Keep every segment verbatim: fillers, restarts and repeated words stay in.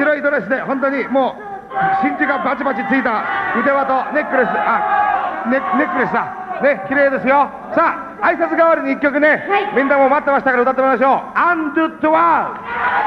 白いドレスで本当にもう真珠がバチバチついた腕輪とネックレス、あ、ネネックレスだね、綺麗ですよ。さあ挨拶代わりにいっきょくね、 はい、 みんなも待ってましたから歌ってもらいましょう。アンドゥトワー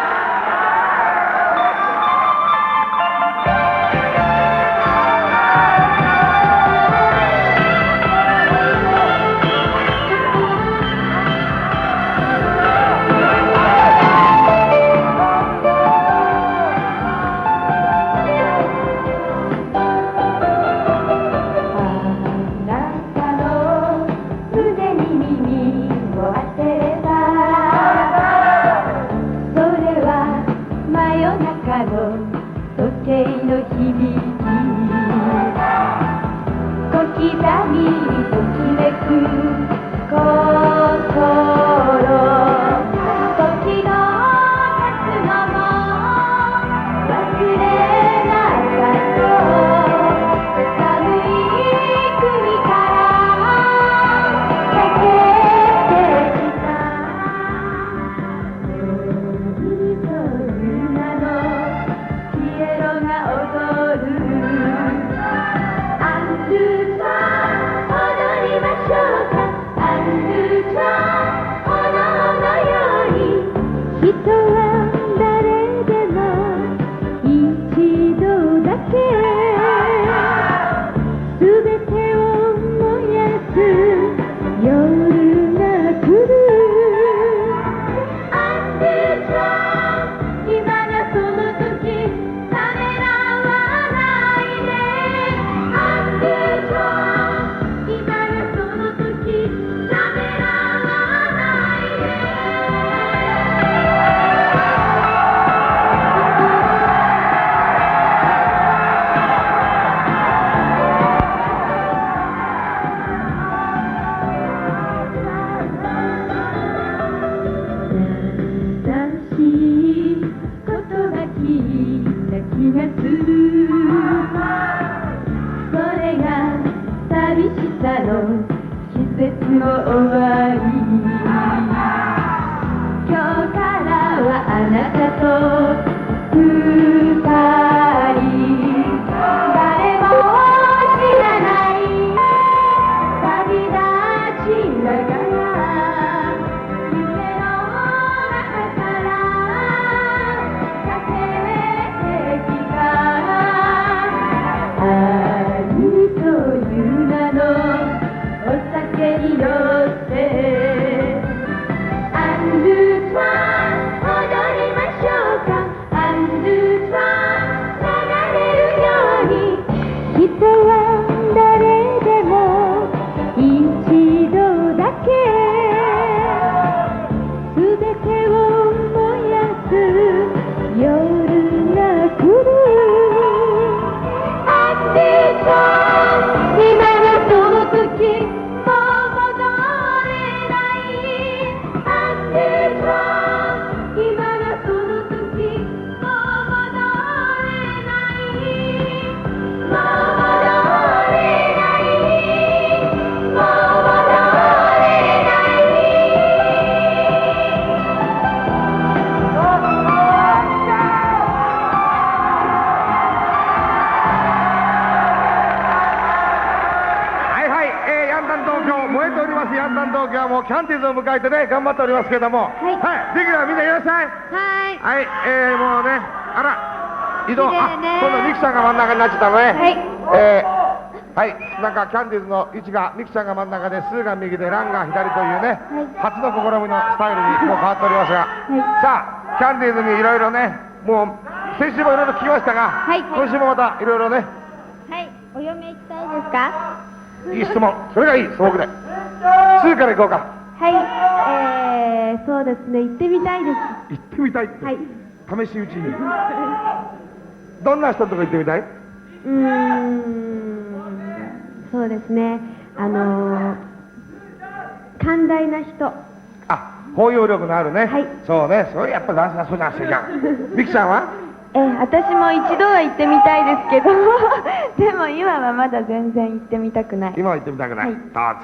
キャンディーズを迎えてね頑張っておりますけれども、はい、はい、レギュラーみんないらっしゃい。 はいはい、えー、もうね、あら移動、あ、今度ミキさんが真ん中になっちゃったのね。はい、えー、はい、なんかキャンディーズの位置がミキさんが真ん中でスーが右でランが左というね、はい、初の試みのスタイルにもう変わっておりますが、はい、さあキャンディーズにいろいろね、もう先週もいろいろ聞きましたが、はい、今週もまたいろいろね。 はい、お嫁行きたいですか。 いい質問、それがいい、素朴で。スーから行こうか。 はい、えー、そうですね、行ってみたいです。 行ってみたいって、 はい、 試し撃ちにどんな人のとこ行ってみたい？ うーん、そうですね、あのー、寛大な人。 あ、包容力のあるね、はい、そうね、それやっぱ男性はそうじゃないですか。ミキさんは？ えー、私も一度は行ってみたいですけどでも今はまだ全然行ってみたくない。 今は行ってみたくない、はい、どうですか。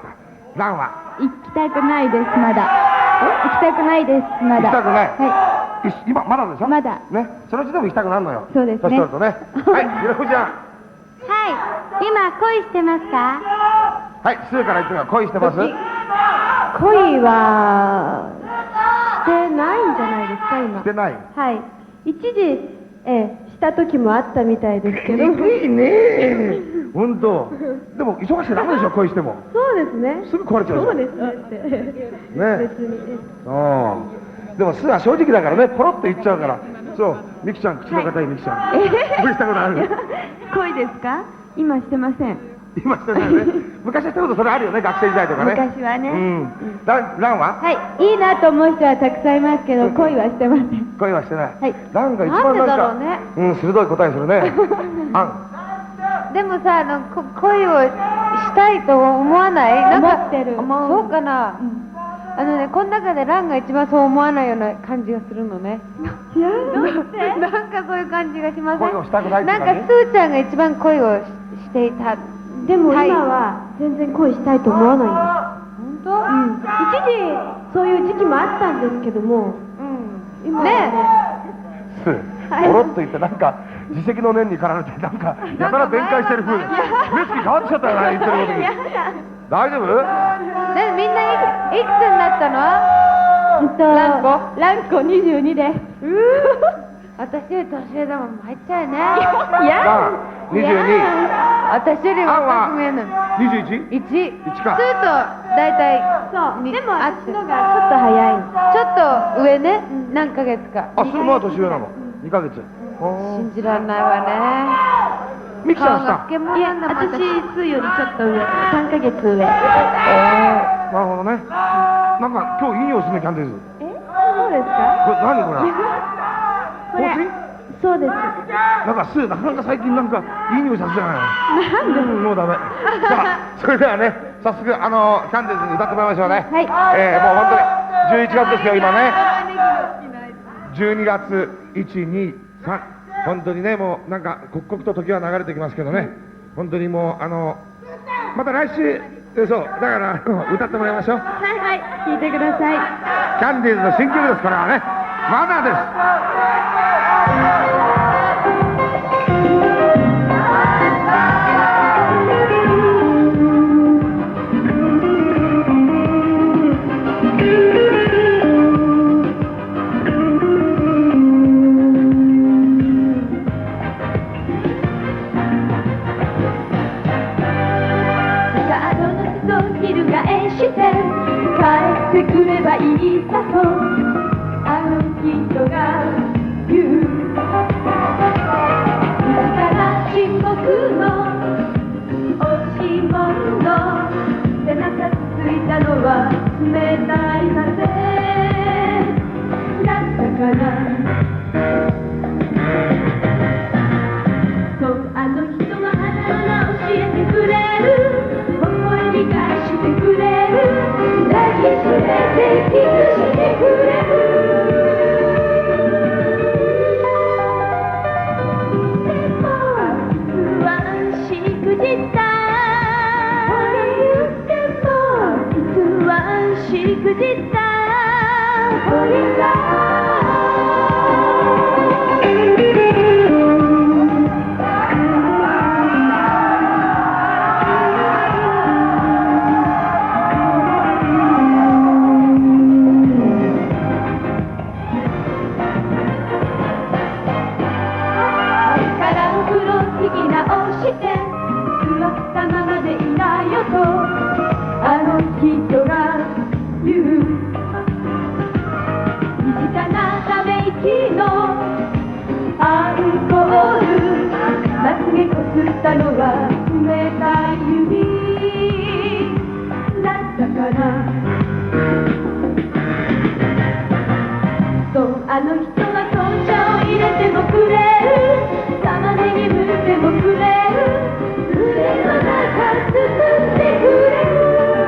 ランは行きたくないですまだ。行きたくないですまだ。 行きたくないはい今まだでしょ。 まだね、そのうちでも行きたくなるのよ。 そうですね年取るとね。はい、ひろみちゃん。 はい今恋してますか？ はい、スーから言ってみよう。恋してます？ 恋はしてないんじゃないですか今。 してない。 はい一時ええした時もあったみたいですけど。 いいね。本当。でも忙しくダメでしょ、恋しても。 そうですね。 すぐ壊れちゃうじゃん。 そうですねって。 ね。 別に。 うん。でもスーは正直だからね、ポロッと言っちゃうから。そう、ミキちゃん、口の硬いミキちゃん。恋したことある？ 恋ですか？今してません。 今してないね。昔はしたことそれあるよね、学生時代とかね。 昔はね。 うん。ラン、ランは？ はいいいなと思う人はたくさんいますけど恋はしてません。 恋はしてない。 はいランが一番なんか。 なんでだろうねうん、鋭い答えするね。あん。 でもさ、あのこ恋をしたいと思わない？なんか思ってる思うそうかな、あのね、この中でランが一番そう思わないような感じがするのね。 いやどうして？ なんかそういう感じがしません？ 恋をしたくないってなんか感じ？ スーちゃんが一番恋をししていた。 でもはい今は全然恋したいと思わないんです。 本当？ うん一時そういう時期もあったんですけどもうん。 今はねスー、ポロッと言ってなんか自責の念に駆られてなんかやたら弁解してる風で目つき変わっちゃったよな、言ってることに。大丈夫？ ね、みんないくいくつになったの？ うんとランコランコにじゅうにです。 私より年上だもん、入っちゃうよね。 いやラン、にじゅうに。 私より若く見えるの。 にじゅういち？ 一。スー一かと大体そうにでもあ私のがちょっと早いんです。 ちょっと上ね、何ヶ月か。 あ、スーまだ年上なの。にかげつ。 信じられないわね。 ミキちゃん顔がさ。 老け者いやなんだもん。 私スーよりちょっと上さんかげつ上。 なるほどね。なんか今日いい匂いするね、キャンディーズ。 えそうですか？ これ何これ？ これ香水？ そうです。 なんかスーなかなか最近なんかいい匂いさせじゃないなんで？ うんもうダメ。さあ、それではね、早速あのキャンディーズに歌ってもらいましょうね。 はいえー、もう本当にじゅういちがつですよ今ね。じゅうにがついち、に、さん、本当にねもうなんか刻々と時は流れてきますけどね。本当にもうあのまた来週えそうだからあの歌ってもらいましょう。 はいはい聞いてください。 キャンディーズの新曲ですこれはね。まだです。 帰ってくればいいさとあの人が言う。沈黙の押し物背中つついたのは冷たい風だったかな。そうあの人の花が教えてくれる微笑み返してくれる抱きしめてキスしてくれる。しくじったカラフル引き直して座ったままでいないよとあの人が言う。身近なため息のアルコールまつげこすったのは冷たい指だったかな。そうあの人は紅茶を入れてもくれる玉ねぎむいてもくれる腕の中包んでくれる。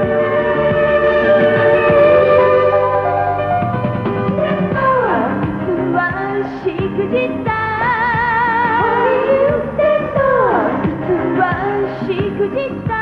しくじったしくじった